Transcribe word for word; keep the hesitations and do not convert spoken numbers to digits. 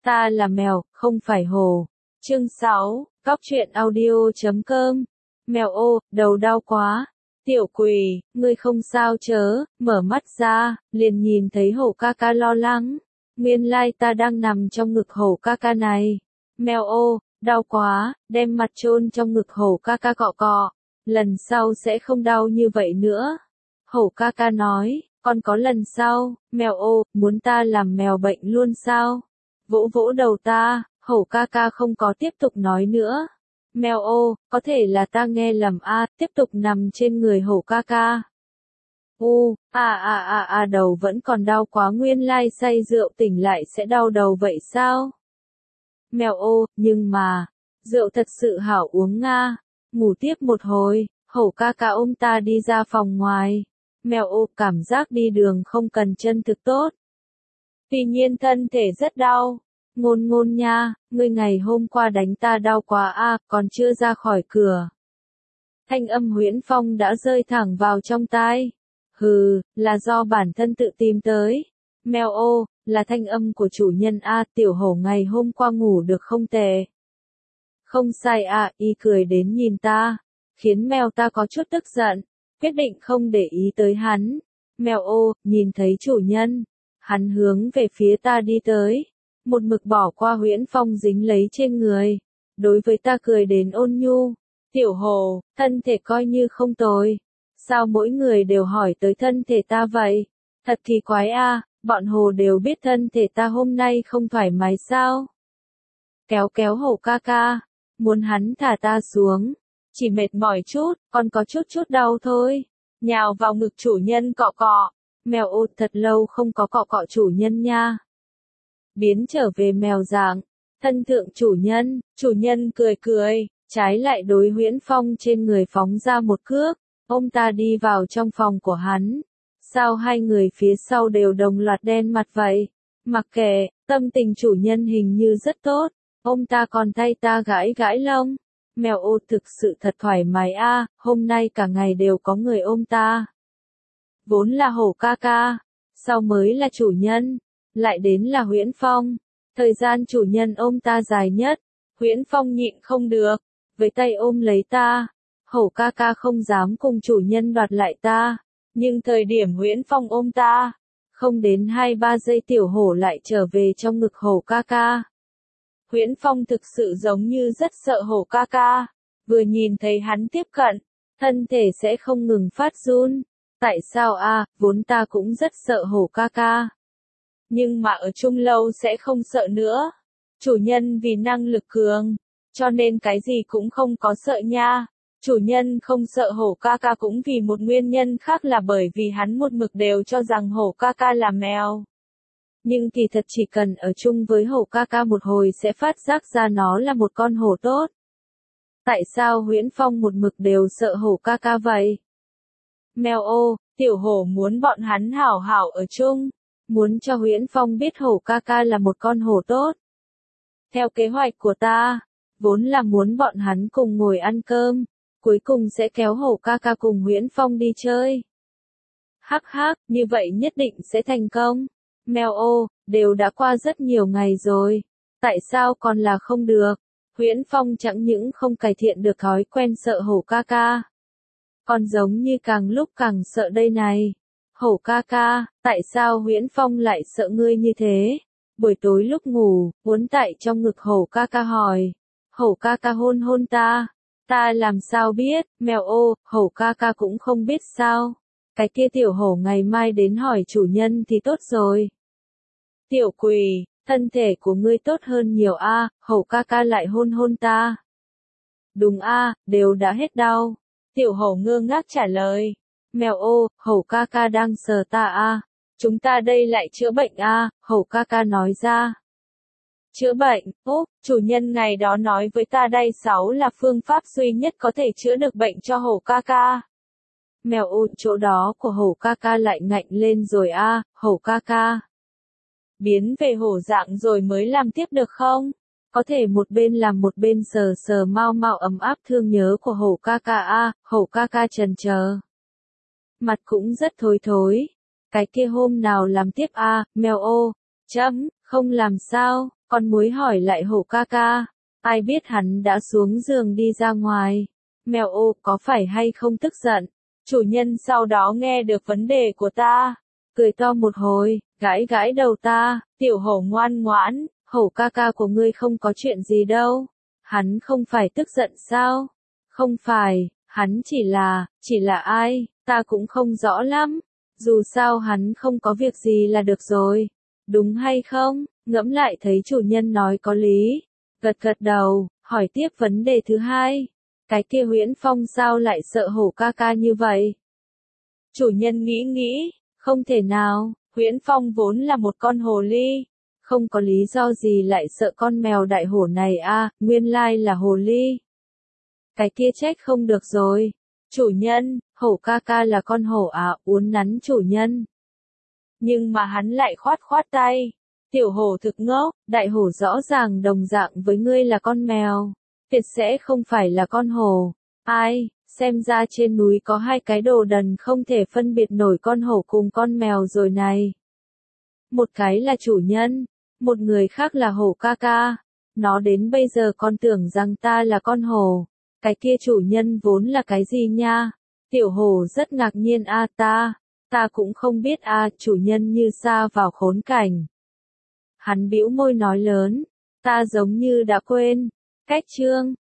Ta là mèo, không phải hổ. Chương sáu, Cóc truyện audio chấm com. Mèo ô, đầu đau quá. Tiểu quỷ, ngươi không sao chớ, mở mắt ra, liền nhìn thấy hổ ca ca lo lắng. Nguyên lai ta đang nằm trong ngực hổ ca ca này. Mèo ô, đau quá, đem mặt chôn trong ngực hổ ca ca cọ cọ. Lần sau sẽ không đau như vậy nữa. Hổ ca ca nói, còn có lần sau, mèo ô, muốn ta làm mèo bệnh luôn sao? Vỗ vỗ đầu ta, hổ ca ca không có tiếp tục nói nữa. Mèo ô, có thể là ta nghe lầm a, tiếp tục nằm trên người hổ ca ca. U, à à à à đầu vẫn còn đau quá, nguyên lai say rượu tỉnh lại sẽ đau đầu vậy sao? Mèo ô, nhưng mà, rượu thật sự hảo uống nga. Ngủ tiếp một hồi, hổ ca ca ôm ta đi ra phòng ngoài. Mèo ô, cảm giác đi đường không cần chân thực tốt. Tuy nhiên thân thể rất đau. Ngôn ngôn nha, ngươi ngày hôm qua đánh ta đau quá a, còn chưa ra khỏi cửa. Thanh âm Huyễn Phong đã rơi thẳng vào trong tai. Hừ, là do bản thân tự tìm tới. Mèo ô, là thanh âm của chủ nhân a, tiểu hổ ngày hôm qua ngủ được không tệ. Không sai a, y cười đến nhìn ta, khiến mèo ta có chút tức giận, quyết định không để ý tới hắn. Mèo ô, nhìn thấy chủ nhân, hắn hướng về phía ta đi tới. Một mực bỏ qua Huyễn Phong dính lấy trên người. Đối với ta cười đến ôn nhu. Tiểu hồ, thân thể coi như không tồi. Sao mỗi người đều hỏi tới thân thể ta vậy? Thật kỳ quái a, bọn hồ đều biết thân thể ta hôm nay không thoải mái sao? Kéo kéo hổ ca ca, muốn hắn thả ta xuống. Chỉ mệt mỏi chút, còn có chút chút đau thôi. Nhào vào ngực chủ nhân cọ cọ. Mèo ô, thật lâu không có cọ cọ chủ nhân nha. Biến trở về mèo dạng, thân thượng chủ nhân, chủ nhân cười cười, trái lại đối Huyễn Phong trên người phóng ra một cước, ông ta đi vào trong phòng của hắn. Sao hai người phía sau đều đồng loạt đen mặt vậy? Mặc kệ, tâm tình chủ nhân hình như rất tốt, ông ta còn thay ta gãi gãi lông. Mèo ô, thực sự thật thoải mái a, hôm nay cả ngày đều có người ôm ta. Vốn là hổ ca ca, sau mới là chủ nhân. Lại đến là Huyễn Phong. Thời gian chủ nhân ôm ta dài nhất. Huyễn Phong nhịn không được. Với tay ôm lấy ta. Hổ ca ca không dám cùng chủ nhân đoạt lại ta. Nhưng thời điểm Huyễn Phong ôm ta. Không đến hai ba giây tiểu hổ lại trở về trong ngực hổ ca ca. Huyễn Phong thực sự giống như rất sợ hổ ca ca. Vừa nhìn thấy hắn tiếp cận. Thân thể sẽ không ngừng phát run. Tại sao a, vốn ta cũng rất sợ hổ ca ca. Nhưng mà ở chung lâu sẽ không sợ nữa. Chủ nhân vì năng lực cường, cho nên cái gì cũng không có sợ nha. Chủ nhân không sợ hổ ca ca cũng vì một nguyên nhân khác là bởi vì hắn một mực đều cho rằng hổ ca ca là mèo. Nhưng kỳ thật chỉ cần ở chung với hổ ca ca một hồi sẽ phát giác ra nó là một con hổ tốt. Tại sao Huyễn Phong một mực đều sợ hổ ca ca vậy? Mèo ô, tiểu hổ muốn bọn hắn hảo hảo ở chung. Muốn cho Huyễn Phong biết hổ ca ca là một con hổ tốt. Theo kế hoạch của ta, vốn là muốn bọn hắn cùng ngồi ăn cơm, cuối cùng sẽ kéo hổ ca ca cùng Huyễn Phong đi chơi. Hắc hắc, như vậy nhất định sẽ thành công. Mèo ô, đều đã qua rất nhiều ngày rồi. Tại sao còn là không được? Huyễn Phong chẳng những không cải thiện được thói quen sợ hổ ca ca. Còn giống như càng lúc càng sợ đây này. Hổ ca ca, tại sao Huyễn Phong lại sợ ngươi như thế? Buổi tối lúc ngủ, uốn tại trong ngực hổ ca ca hỏi. Hổ ca ca hôn hôn ta. Ta làm sao biết, mèo ô, hổ ca ca cũng không biết sao. Cái kia tiểu hổ ngày mai đến hỏi chủ nhân thì tốt rồi. Tiểu quỷ, thân thể của ngươi tốt hơn nhiều a, hổ ca ca lại hôn hôn ta. Đúng a, đều đã hết đau. Tiểu hổ ngơ ngác trả lời. Mèo ô, hổ ca ca đang sờ ta a, chúng ta đây lại chữa bệnh a, hổ ca ca nói ra. Chữa bệnh, úp, chủ nhân ngày đó nói với ta đây sáu là phương pháp duy nhất có thể chữa được bệnh cho hổ ca ca. Mèo ô, chỗ đó của hổ ca ca lại ngạnh lên rồi a, hổ ca ca. Biến về hổ dạng rồi mới làm tiếp được không? Có thể một bên làm một bên sờ sờ mau mau ấm áp thương nhớ của hổ ca ca a, hổ ca ca trần chờ. Mặt cũng rất thối thối. Cái kia hôm nào làm tiếp a, mèo ô, chấm, không làm sao. Con muối hỏi lại hổ ca ca. Ai biết hắn đã xuống giường đi ra ngoài. Mèo ô, có phải hay không tức giận? Chủ nhân sau đó nghe được vấn đề của ta. Cười to một hồi, gãi gãi đầu ta. Tiểu hổ ngoan ngoãn, hổ ca ca của ngươi không có chuyện gì đâu. Hắn không phải tức giận sao? Không phải, hắn chỉ là, chỉ là ai, ta cũng không rõ lắm. Dù sao hắn không có việc gì là được rồi. Đúng hay không? Ngẫm lại thấy chủ nhân nói có lý. Gật gật đầu, hỏi tiếp vấn đề thứ hai. Cái kia Huyễn Phong sao lại sợ hổ ca ca như vậy? Chủ nhân nghĩ nghĩ, không thể nào, Huyễn Phong vốn là một con hồ ly. Không có lý do gì lại sợ con mèo đại hổ này a, nguyên lai là hồ ly. Cái kia trách không được rồi. Chủ nhân, hổ ca ca là con hổ à, uốn nắn chủ nhân. Nhưng mà hắn lại khoát khoát tay. Tiểu hổ thực ngốc, đại hổ rõ ràng đồng dạng với ngươi là con mèo. Tuyệt sẽ không phải là con hổ. Ai, xem ra trên núi có hai cái đồ đần không thể phân biệt nổi con hổ cùng con mèo rồi này. Một cái là chủ nhân, một người khác là hổ ca ca. Nó đến bây giờ còn tưởng rằng ta là con hổ. Cái kia chủ nhân vốn là cái gì nha? Tiểu hổ rất ngạc nhiên a ta. Ta cũng không biết a chủ nhân như sa vào khốn cảnh. Hắn bĩu môi nói lớn. Ta giống như đã quên. Cách chương.